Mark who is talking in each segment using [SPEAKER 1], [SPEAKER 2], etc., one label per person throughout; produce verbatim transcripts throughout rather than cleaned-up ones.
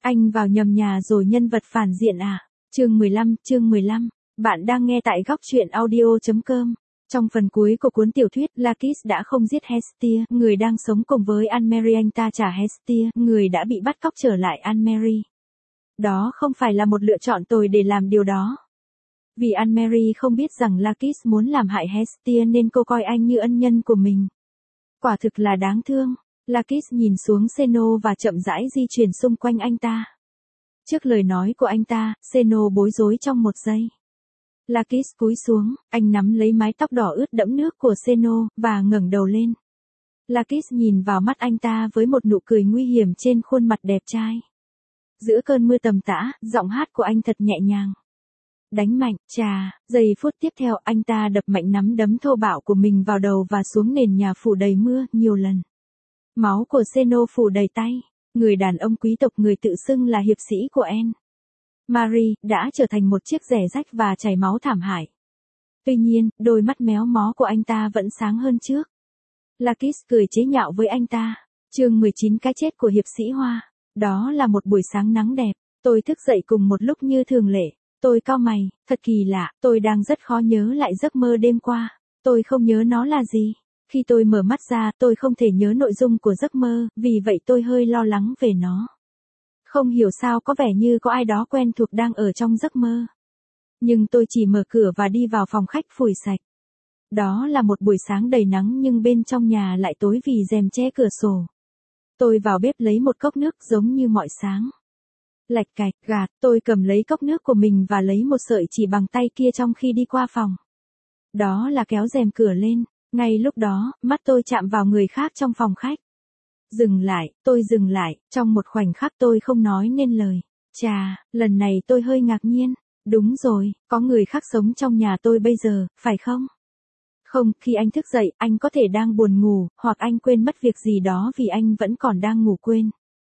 [SPEAKER 1] Anh vào nhầm nhà rồi nhân vật phản diện à? Chương mười lăm, chương mười lăm. Bạn đang nghe tại góc truyện audio chấm com. Trong phần cuối của cuốn tiểu thuyết, Lakis đã không giết Hestia, người đang sống cùng với Anne-Marie, anh ta trả Hestia, người đã bị bắt cóc trở lại Anne-Marie. Đó không phải là một lựa chọn tồi để làm điều đó. Vì Anne-Marie không biết rằng Lakis muốn làm hại Hestia nên cô coi anh như ân nhân của mình. Quả thực là đáng thương. Lakis nhìn xuống Seno và chậm rãi di chuyển xung quanh anh ta. Trước lời nói của anh ta, Seno bối rối trong một giây. Lakis cúi xuống, anh nắm lấy mái tóc đỏ ướt đẫm nước của Seno, và ngẩng đầu lên. Lakis nhìn vào mắt anh ta với một nụ cười nguy hiểm trên khuôn mặt đẹp trai. Giữa cơn mưa tầm tã, giọng hát của anh thật nhẹ nhàng. Đánh mạnh, chà, giây phút tiếp theo anh ta đập mạnh nắm đấm thô bạo của mình vào đầu và xuống nền nhà phủ đầy mưa, nhiều lần. Máu của Seno phủ đầy tay, người đàn ông quý tộc người tự xưng là hiệp sĩ của Anne Marie, đã trở thành một chiếc rẻ rách và chảy máu thảm hại. Tuy nhiên, đôi mắt méo mó của anh ta vẫn sáng hơn trước. Lakis cười chế nhạo với anh ta. Chương mười chín, cái chết của hiệp sĩ Hoa. Đó là một buổi sáng nắng đẹp, tôi thức dậy cùng một lúc như thường lệ. Tôi cau mày, thật kỳ lạ, tôi đang rất khó nhớ lại giấc mơ đêm qua. Tôi không nhớ nó là gì. Khi tôi mở mắt ra, tôi không thể nhớ nội dung của giấc mơ, vì vậy tôi hơi lo lắng về nó. Không hiểu sao có vẻ như có ai đó quen thuộc đang ở trong giấc mơ. Nhưng tôi chỉ mở cửa và đi vào phòng khách phủi sạch. Đó là một buổi sáng đầy nắng nhưng bên trong nhà lại tối vì rèm che cửa sổ. Tôi vào bếp lấy một cốc nước giống như mọi sáng. Lạch cạch, gạt, tôi cầm lấy cốc nước của mình và lấy một sợi chỉ bằng tay kia trong khi đi qua phòng. Đó là kéo rèm cửa lên. Ngay lúc đó, mắt tôi chạm vào người khác trong phòng khách. Dừng lại, tôi dừng lại, trong một khoảnh khắc tôi không nói nên lời. Chà, lần này tôi hơi ngạc nhiên. Đúng rồi, có người khác sống trong nhà tôi bây giờ, phải không? Không, khi anh thức dậy, anh có thể đang buồn ngủ, hoặc anh quên mất việc gì đó vì anh vẫn còn đang ngủ quên.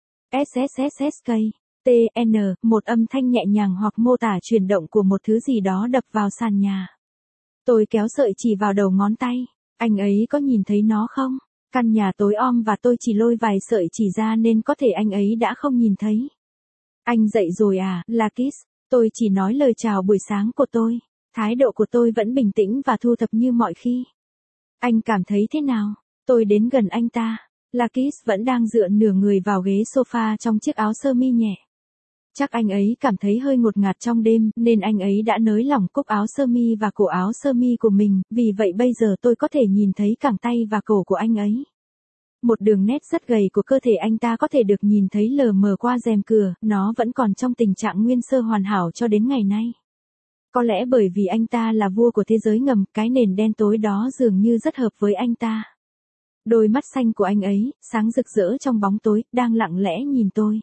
[SPEAKER 1] SSSSK, T N, một âm thanh nhẹ nhàng hoặc mô tả chuyển động của một thứ gì đó đập vào sàn nhà. Tôi kéo sợi chỉ vào đầu ngón tay. Anh ấy có nhìn thấy nó không? Căn nhà tối om và tôi chỉ lôi vài sợi chỉ ra nên có thể anh ấy đã không nhìn thấy. Anh dậy rồi à, Lakis? Tôi chỉ nói lời chào buổi sáng của tôi. Thái độ của tôi vẫn bình tĩnh và thu thập như mọi khi. Anh cảm thấy thế nào? Tôi đến gần anh ta. Lakis vẫn đang dựa nửa người vào ghế sofa trong chiếc áo sơ mi nhẹ. Chắc anh ấy cảm thấy hơi ngột ngạt trong đêm, nên anh ấy đã nới lỏng cúc áo sơ mi và cổ áo sơ mi của mình, vì vậy bây giờ tôi có thể nhìn thấy cẳng tay và cổ của anh ấy. Một đường nét rất gầy của cơ thể anh ta có thể được nhìn thấy lờ mờ qua rèm cửa, nó vẫn còn trong tình trạng nguyên sơ hoàn hảo cho đến ngày nay. Có lẽ bởi vì anh ta là vua của thế giới ngầm, cái nền đen tối đó dường như rất hợp với anh ta. Đôi mắt xanh của anh ấy, sáng rực rỡ trong bóng tối, đang lặng lẽ nhìn tôi.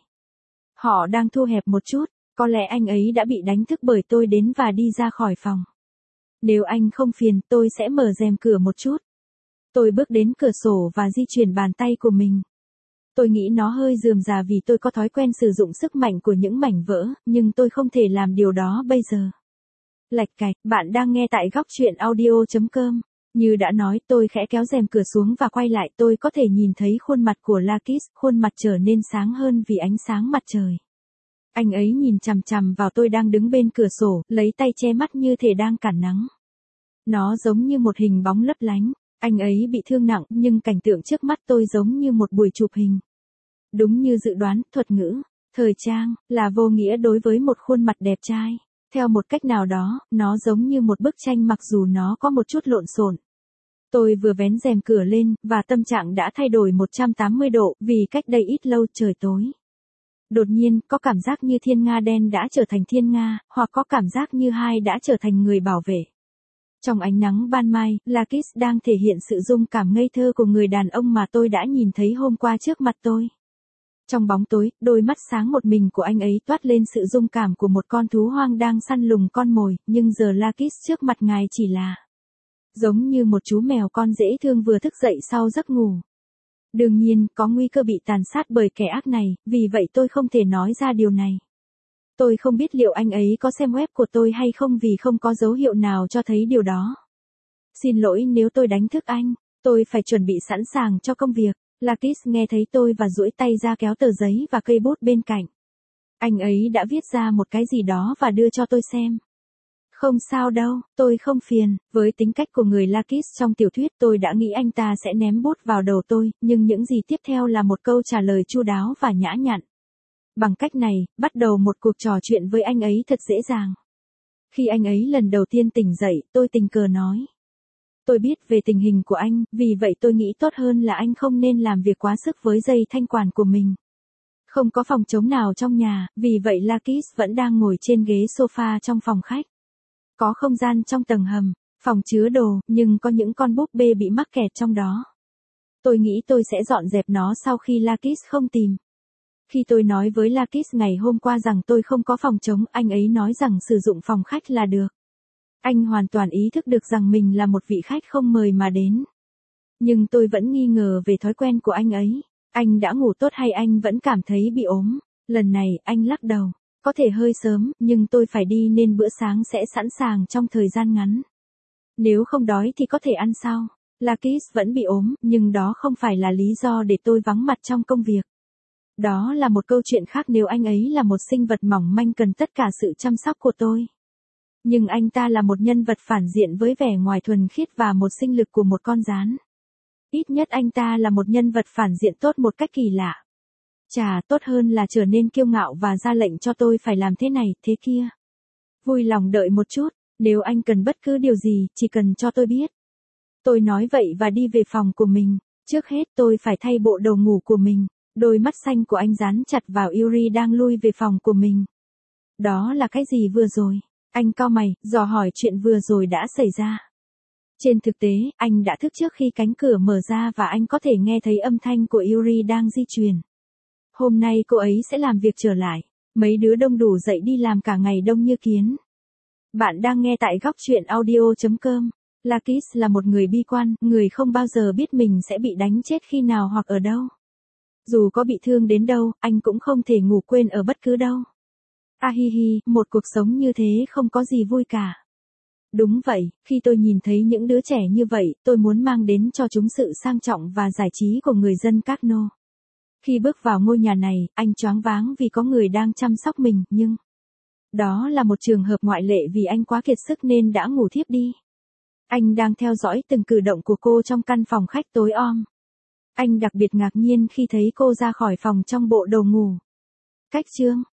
[SPEAKER 1] Họ đang thu hẹp một chút, có lẽ anh ấy đã bị đánh thức bởi tôi đến và đi ra khỏi phòng. Nếu anh không phiền, tôi sẽ mở rèm cửa một chút. Tôi bước đến cửa sổ và di chuyển bàn tay của mình. Tôi nghĩ nó hơi rườm rà vì tôi có thói quen sử dụng sức mạnh của những mảnh vỡ, nhưng tôi không thể làm điều đó bây giờ. Lạch cạch, bạn đang nghe tại góc truyện audio chấm com. Như đã nói, tôi khẽ kéo rèm cửa xuống và quay lại, tôi có thể nhìn thấy khuôn mặt của Lakis, khuôn mặt trở nên sáng hơn vì ánh sáng mặt trời. Anh ấy nhìn chằm chằm vào tôi đang đứng bên cửa sổ, lấy tay che mắt như thể đang cản nắng. Nó giống như một hình bóng lấp lánh. Anh ấy bị thương nặng, nhưng cảnh tượng trước mắt tôi giống như một buổi chụp hình. Đúng như dự đoán, thuật ngữ, thời trang, là vô nghĩa đối với một khuôn mặt đẹp trai. Theo một cách nào đó, nó giống như một bức tranh mặc dù nó có một chút lộn xộn. Tôi vừa vén rèm cửa lên, và tâm trạng đã thay đổi một trăm tám mươi độ, vì cách đây ít lâu trời tối. Đột nhiên, có cảm giác như thiên nga đen đã trở thành thiên nga, hoặc có cảm giác như hai đã trở thành người bảo vệ. Trong ánh nắng ban mai, Lakis đang thể hiện sự dung cảm ngây thơ của người đàn ông mà tôi đã nhìn thấy hôm qua trước mặt tôi. Trong bóng tối, đôi mắt sáng một mình của anh ấy toát lên sự dung cảm của một con thú hoang đang săn lùng con mồi, nhưng giờ Lakis trước mặt ngài chỉ là giống như một chú mèo con dễ thương vừa thức dậy sau giấc ngủ. Đương nhiên, có nguy cơ bị tàn sát bởi kẻ ác này, vì vậy tôi không thể nói ra điều này. Tôi không biết liệu anh ấy có xem web của tôi hay không vì không có dấu hiệu nào cho thấy điều đó. Xin lỗi nếu tôi đánh thức anh, tôi phải chuẩn bị sẵn sàng cho công việc. Lakis nghe thấy tôi và duỗi tay ra kéo tờ giấy và cây bút bên cạnh. Anh ấy đã viết ra một cái gì đó và đưa cho tôi xem. Không sao đâu, tôi không phiền, với tính cách của người Lakis trong tiểu thuyết tôi đã nghĩ anh ta sẽ ném bút vào đầu tôi, nhưng những gì tiếp theo là một câu trả lời chu đáo và nhã nhặn. Bằng cách này, bắt đầu một cuộc trò chuyện với anh ấy thật dễ dàng. Khi anh ấy lần đầu tiên tỉnh dậy, tôi tình cờ nói. Tôi biết về tình hình của anh, vì vậy tôi nghĩ tốt hơn là anh không nên làm việc quá sức với dây thanh quản của mình. Không có phòng trống nào trong nhà, vì vậy Lakis vẫn đang ngồi trên ghế sofa trong phòng khách. Có không gian trong tầng hầm, phòng chứa đồ, nhưng có những con búp bê bị mắc kẹt trong đó. Tôi nghĩ tôi sẽ dọn dẹp nó sau khi Lakis không tìm. Khi tôi nói với Lakis ngày hôm qua rằng tôi không có phòng trống, anh ấy nói rằng sử dụng phòng khách là được. Anh hoàn toàn ý thức được rằng mình là một vị khách không mời mà đến. Nhưng tôi vẫn nghi ngờ về thói quen của anh ấy. Anh đã ngủ tốt hay anh vẫn cảm thấy bị ốm? Lần này, anh lắc đầu. Có thể hơi sớm, nhưng tôi phải đi nên bữa sáng sẽ sẵn sàng trong thời gian ngắn. Nếu không đói thì có thể ăn sau. Lakis vẫn bị ốm, nhưng đó không phải là lý do để tôi vắng mặt trong công việc. Đó là một câu chuyện khác nếu anh ấy là một sinh vật mỏng manh cần tất cả sự chăm sóc của tôi. Nhưng anh ta là một nhân vật phản diện với vẻ ngoài thuần khiết và một sinh lực của một con gián. Ít nhất anh ta là một nhân vật phản diện tốt một cách kỳ lạ. Chà, tốt hơn là trở nên kiêu ngạo và ra lệnh cho tôi phải làm thế này, thế kia. Vui lòng đợi một chút, nếu anh cần bất cứ điều gì, chỉ cần cho tôi biết. Tôi nói vậy và đi về phòng của mình. Trước hết tôi phải thay bộ đồ ngủ của mình. Đôi mắt xanh của anh dán chặt vào Yuri đang lui về phòng của mình. Đó là cái gì vừa rồi? Anh cau mày, dò hỏi chuyện vừa rồi đã xảy ra. Trên thực tế, anh đã thức trước khi cánh cửa mở ra và anh có thể nghe thấy âm thanh của Yuri đang di chuyển. Hôm nay cô ấy sẽ làm việc trở lại. Mấy đứa đông đủ dậy đi làm cả ngày đông như kiến. Bạn đang nghe tại góc truyện audio chấm com. Lakis là một người bi quan, người không bao giờ biết mình sẽ bị đánh chết khi nào hoặc ở đâu. Dù có bị thương đến đâu, anh cũng không thể ngủ quên ở bất cứ đâu. À hi hi, một cuộc sống như thế không có gì vui cả. Đúng vậy, khi tôi nhìn thấy những đứa trẻ như vậy, tôi muốn mang đến cho chúng sự sang trọng và giải trí của người dân Cagno. Khi bước vào ngôi nhà này, anh choáng váng vì có người đang chăm sóc mình, nhưng... Đó là một trường hợp ngoại lệ vì anh quá kiệt sức nên đã ngủ thiếp đi. Anh đang theo dõi từng cử động của cô trong căn phòng khách tối om. Anh đặc biệt ngạc nhiên khi thấy cô ra khỏi phòng trong bộ đồ ngủ. Cách chương